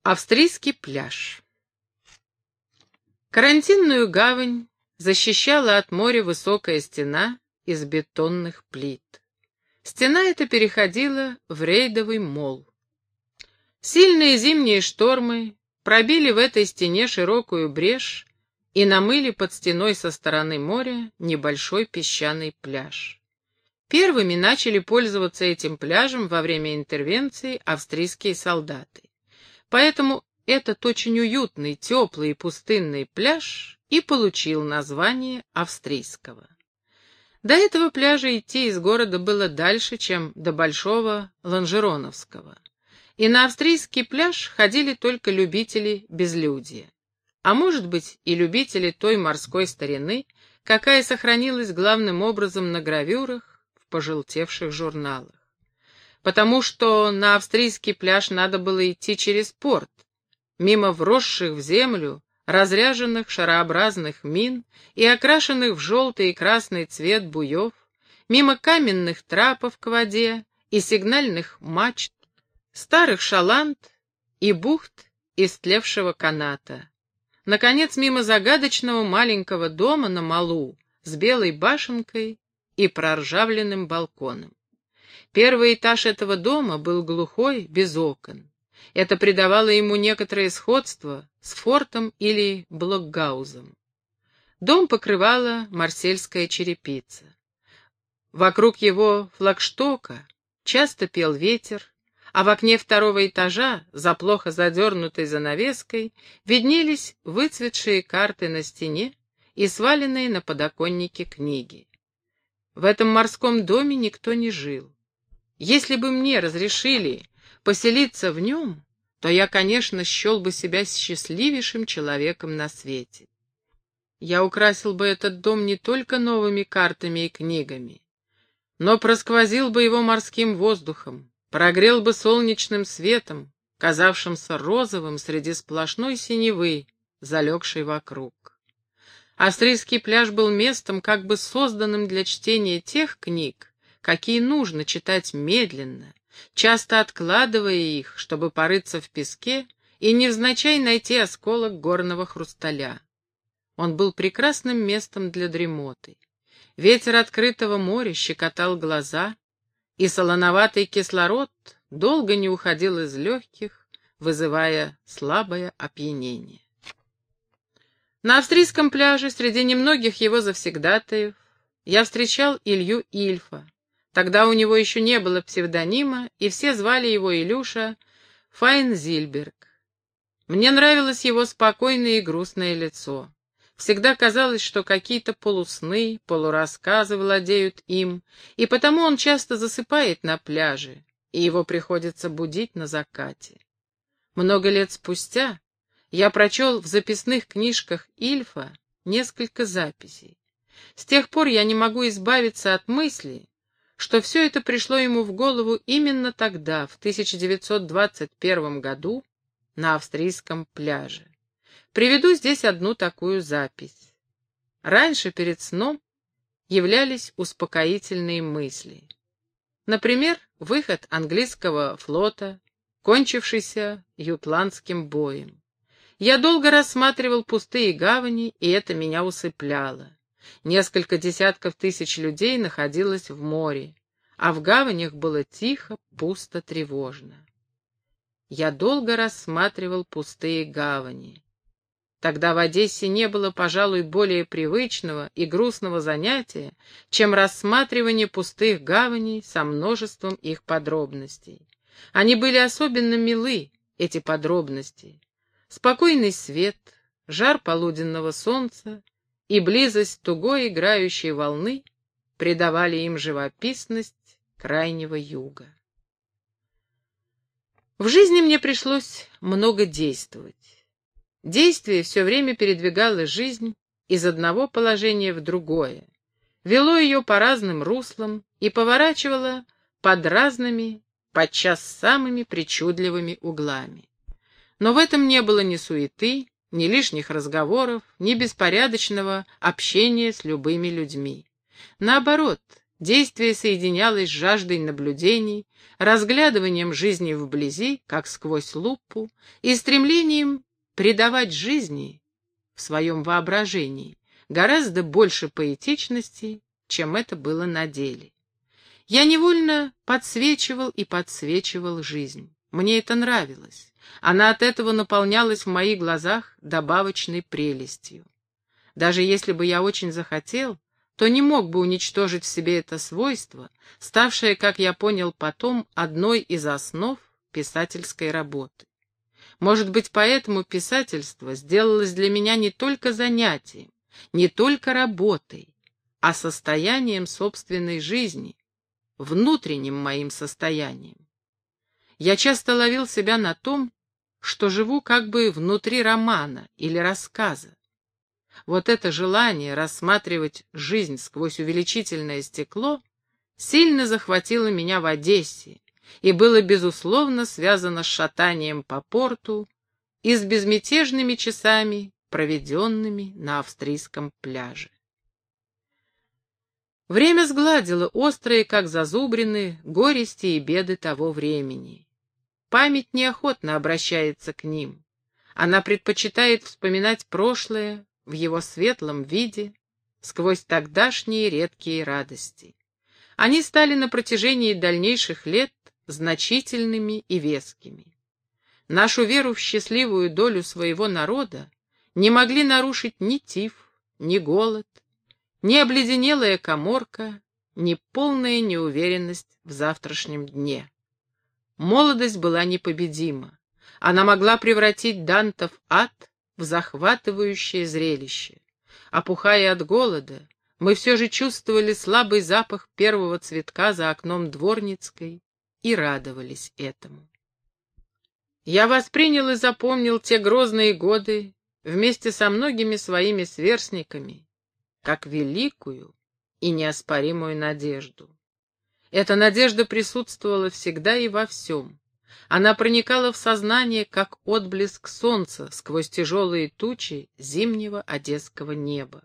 Австрийский пляж. Карантинную гавань защищала от моря высокая стена из бетонных плит. Стена эта переходила в рейдовый мол. Сильные зимние штормы пробили в этой стене широкую брешь и намыли под стеной со стороны моря небольшой песчаный пляж. Первыми начали пользоваться этим пляжем во время интервенции австрийские солдаты. Поэтому этот очень уютный, теплый и пустынный пляж и получил название австрийского. До этого пляжа идти из города было дальше, чем до Большого Ланжероновского. И на австрийский пляж ходили только любители безлюдья. А может быть и любители той морской старины, какая сохранилась главным образом на гравюрах в пожелтевших журналах. Потому что на австрийский пляж надо было идти через порт, мимо вросших в землю, разряженных шарообразных мин и окрашенных в желтый и красный цвет буев, мимо каменных трапов к воде и сигнальных мачт, старых шаланд и бухт истлевшего каната. Наконец, мимо загадочного маленького дома на малу с белой башенкой и проржавленным балконом. Первый этаж этого дома был глухой, без окон. Это придавало ему некоторое сходство с фортом или блокгаузом. Дом покрывала марсельская черепица. Вокруг его флагштока часто пел ветер, а в окне второго этажа, за плохо задернутой занавеской, виднелись выцветшие карты на стене и сваленные на подоконнике книги. В этом морском доме никто не жил. Если бы мне разрешили поселиться в нем, то я, конечно, счел бы себя счастливейшим человеком на свете. Я украсил бы этот дом не только новыми картами и книгами, но просквозил бы его морским воздухом, прогрел бы солнечным светом, казавшимся розовым среди сплошной синевы, залегшей вокруг. Австрийский пляж был местом, как бы созданным для чтения тех книг, какие нужно читать медленно, часто откладывая их, чтобы порыться в песке и невзначай найти осколок горного хрусталя. Он был прекрасным местом для дремоты. Ветер открытого моря щекотал глаза, и солоноватый кислород долго не уходил из легких, вызывая слабое опьянение. На австрийском пляже среди немногих его завсегдатаев я встречал Илью Ильфа. Тогда у него еще не было псевдонима, и все звали его Илюша Файнзильберг. Мне нравилось его спокойное и грустное лицо. Всегда казалось, что какие-то полусны, полурассказы владеют им, и потому он часто засыпает на пляже, и его приходится будить на закате. Много лет спустя я прочел в записных книжках Ильфа несколько записей. С тех пор я не могу избавиться от мысли, что все это пришло ему в голову именно тогда, в 1921 году, на австрийском пляже. Приведу здесь одну такую запись. Раньше, перед сном, являлись успокоительные мысли. Например, выход английского флота, кончившийся ютландским боем. Я долго рассматривал пустые гавани, и это меня усыпляло. Несколько десятков тысяч людей находилось в море, а в гаванях было тихо, пусто, тревожно. Я долго рассматривал пустые гавани. Тогда в Одессе не было, пожалуй, более привычного и грустного занятия, чем рассматривание пустых гаваней со множеством их подробностей. Они были особенно милы, эти подробности. Спокойный свет, жар полуденного солнца и близость тугой играющей волны придавали им живописность крайнего юга. В жизни мне пришлось много действовать. Действие все время передвигало жизнь из одного положения в другое, вело ее по разным руслам и поворачивало под разными, подчас самыми причудливыми углами. Но в этом не было ни суеты, ни лишних разговоров, ни беспорядочного общения с любыми людьми. Наоборот, Действие соединялось с жаждой наблюдений, разглядыванием жизни вблизи, как сквозь лупу, и стремлением придавать жизни в своем воображении гораздо больше поэтичности, чем это было на деле. Я невольно подсвечивал и подсвечивал жизнь. Мне это нравилось. Она от этого наполнялась в моих глазах добавочной прелестью. Даже если бы я очень захотел, то не мог бы уничтожить в себе это свойство, ставшее, как я понял потом, одной из основ писательской работы. Может быть, поэтому писательство сделалось для меня не только занятием, не только работой, а состоянием собственной жизни, внутренним моим состоянием. Я часто ловил себя на том, что живу как бы внутри романа или рассказа. Вот это желание рассматривать жизнь сквозь увеличительное стекло сильно захватило меня в Одессе и было, безусловно, связано с шатанием по порту и с безмятежными часами, проведенными на австрийском пляже. Время сгладило острые, как зазубрины, горести и беды того времени. Память неохотно обращается к ним. Она предпочитает вспоминать прошлое в его светлом виде, сквозь тогдашние редкие радости. Они стали на протяжении дальнейших лет значительными и вескими. Нашу веру в счастливую долю своего народа не могли нарушить ни тиф, ни голод, ни обледенелая каморка, ни полная неуверенность в завтрашнем дне. Молодость была непобедима. Она могла превратить Дантов ад в захватывающее зрелище. Опухая от голода, мы все же чувствовали слабый запах первого цветка за окном Дворницкой и радовались этому. Я воспринял и запомнил те грозные годы вместе со многими своими сверстниками как великую и неоспоримую надежду. Эта надежда присутствовала всегда и во всем. Она проникала в сознание, как отблеск солнца сквозь тяжелые тучи зимнего одесского неба.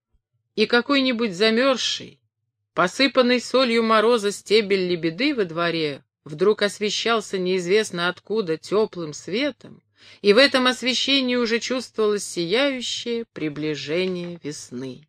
И какой-нибудь замерзший, посыпанный солью мороза стебель лебеды во дворе вдруг освещался неизвестно откуда теплым светом, и в этом освещении уже чувствовалось сияющее приближение весны.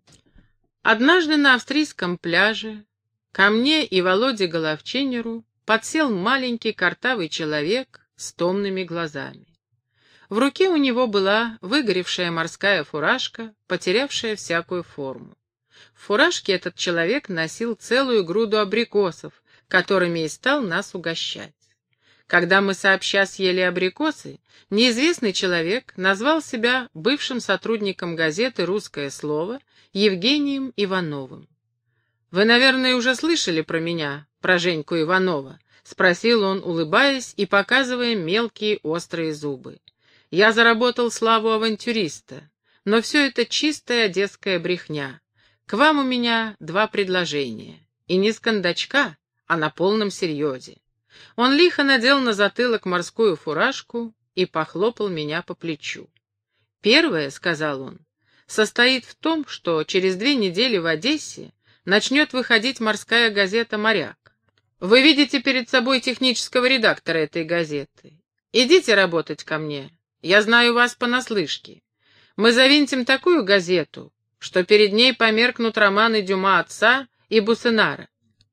Однажды на австрийском пляже ко мне и Володе Головченеру подсел маленький картавый человек с томными глазами. В руке у него была выгоревшая морская фуражка, потерявшая всякую форму. В фуражке этот человек носил целую груду абрикосов, которыми и стал нас угощать. Когда мы сообща съели абрикосы, неизвестный человек назвал себя бывшим сотрудником газеты «Русское слово» Евгением Ивановым. «Вы, наверное, уже слышали про меня, про Женьку Иванова?» — спросил он, улыбаясь и показывая мелкие острые зубы. «Я заработал славу авантюриста, но все это чистая одесская брехня. К вам у меня два предложения, и не с кондачка, а на полном серьезе». Он лихо надел на затылок морскую фуражку и похлопал меня по плечу. «Первое, — сказал он, — состоит в том, что через 2 недели в Одессе начнет выходить морская газета «Моряк». Вы видите перед собой технического редактора этой газеты. Идите работать ко мне, я знаю вас понаслышке. Мы завинтим такую газету, что перед ней померкнут романы Дюма отца и Бусенара.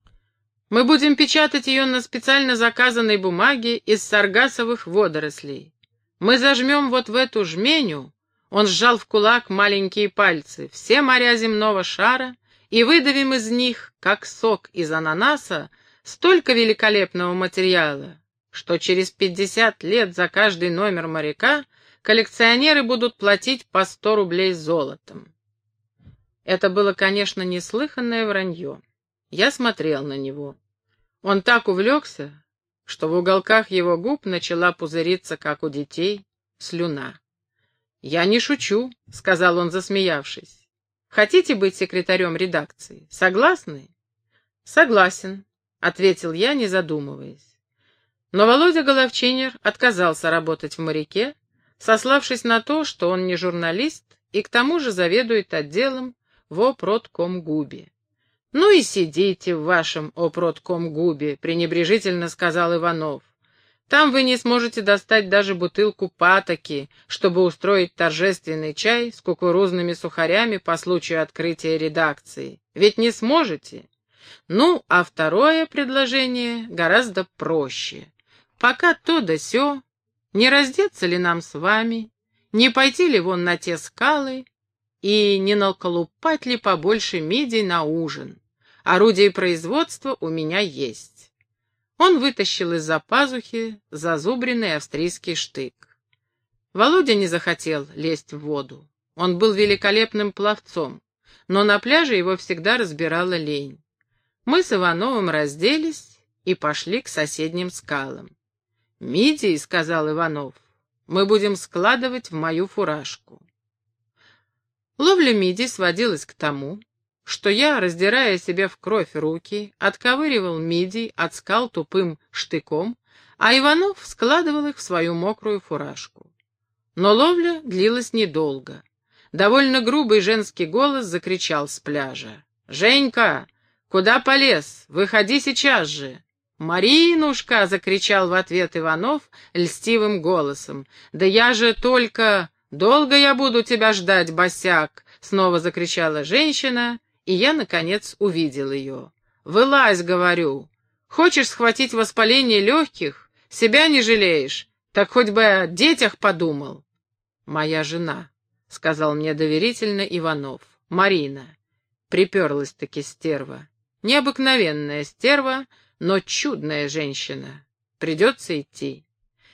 Мы будем печатать ее на специально заказанной бумаге из саргассовых водорослей. Мы зажмем вот в эту жменю, он сжал в кулак маленькие пальцы, все моря земного шара и выдавим из них, как сок из ананаса, столько великолепного материала, что через 50 лет за каждый номер «Моряка» коллекционеры будут платить по 100 рублей золотом. Это было, конечно, неслыханное вранье. Я смотрел на него. Он так увлекся, что в уголках его губ начала пузыриться, как у детей, слюна. «Я не шучу», — сказал он, засмеявшись. «Хотите быть секретарем редакции? Согласны?» «Согласен», — ответил я, не задумываясь. Но Володя Головченер отказался работать в «Моряке», сославшись на то, что он не журналист и к тому же заведует отделом в Опродкомгубе. «Ну и сидите в вашем опротком губе», — пренебрежительно сказал Иванов. «Там вы не сможете достать даже бутылку патоки, чтобы устроить торжественный чай с кукурузными сухарями по случаю открытия редакции. Ведь не сможете? Ну, а второе предложение гораздо проще. Пока то да сё, не раздеться ли нам с вами, не пойти ли вон на те скалы и не наколупать ли побольше мидий на ужин? Орудие производства у меня есть». Он вытащил из-за пазухи зазубренный австрийский штык. Володя не захотел лезть в воду. Он был великолепным пловцом, но на пляже его всегда разбирала лень. Мы с Ивановым разделись и пошли к соседним скалам. «Мидии, — сказал Иванов, — мы будем складывать в мою фуражку». Ловля мидий сводилась к тому, что я, раздирая себе в кровь руки, отковыривал мидий от скал тупым штыком, а Иванов складывал их в свою мокрую фуражку. Но ловля длилась недолго. Довольно грубый женский голос закричал с пляжа: «Женька, куда полез? Выходи сейчас же!» «Маринушка!» — закричал в ответ Иванов льстивым голосом. «Да я же только... Долго я буду тебя ждать, босяк!» — снова закричала женщина, и я, наконец, увидел ее. «Вылазь, — говорю. Хочешь схватить воспаление легких? Себя не жалеешь? Так хоть бы о детях подумал». «Моя жена», — сказал мне доверительно Иванов. «Марина». Приперлась-таки стерва. Необыкновенная стерва, но чудная женщина. Придется идти.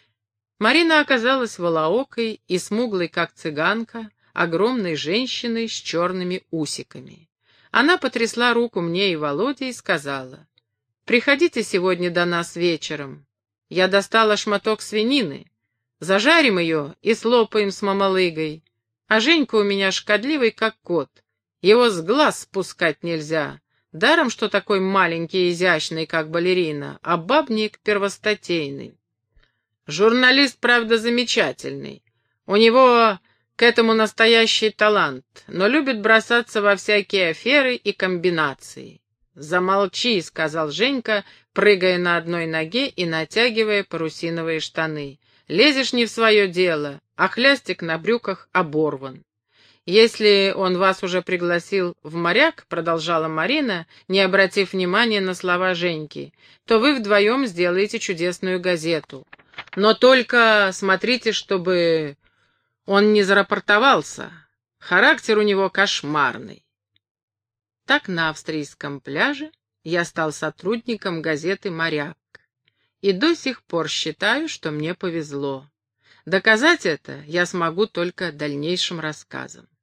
Марина оказалась волоокой и смуглой, как цыганка, огромной женщиной с черными усиками. Она потрясла руку мне и Володе и сказала: «Приходите сегодня до нас вечером. Я достала шматок свинины. Зажарим ее и слопаем с мамалыгой. А Женька у меня шкодливый, как кот. Его с глаз спускать нельзя. Даром, что такой маленький и изящный, как балерина, а бабник первостатейный. Журналист, правда, замечательный. У него к этому настоящий талант, но любит бросаться во всякие аферы и комбинации». «Замолчи», — сказал Женька, прыгая на одной ноге и натягивая парусиновые штаны. «Лезешь не в свое дело, а хлястик на брюках оборван». «Если он вас уже пригласил в моряк, — продолжала Марина, не обратив внимания на слова Женьки, — то вы вдвоем сделаете чудесную газету. Но только смотрите, чтобы он не зарапортовался. Характер у него кошмарный». Так на австрийском пляже я стал сотрудником газеты «Моряк». И до сих пор считаю, что мне повезло. Доказать это я смогу только дальнейшим рассказом.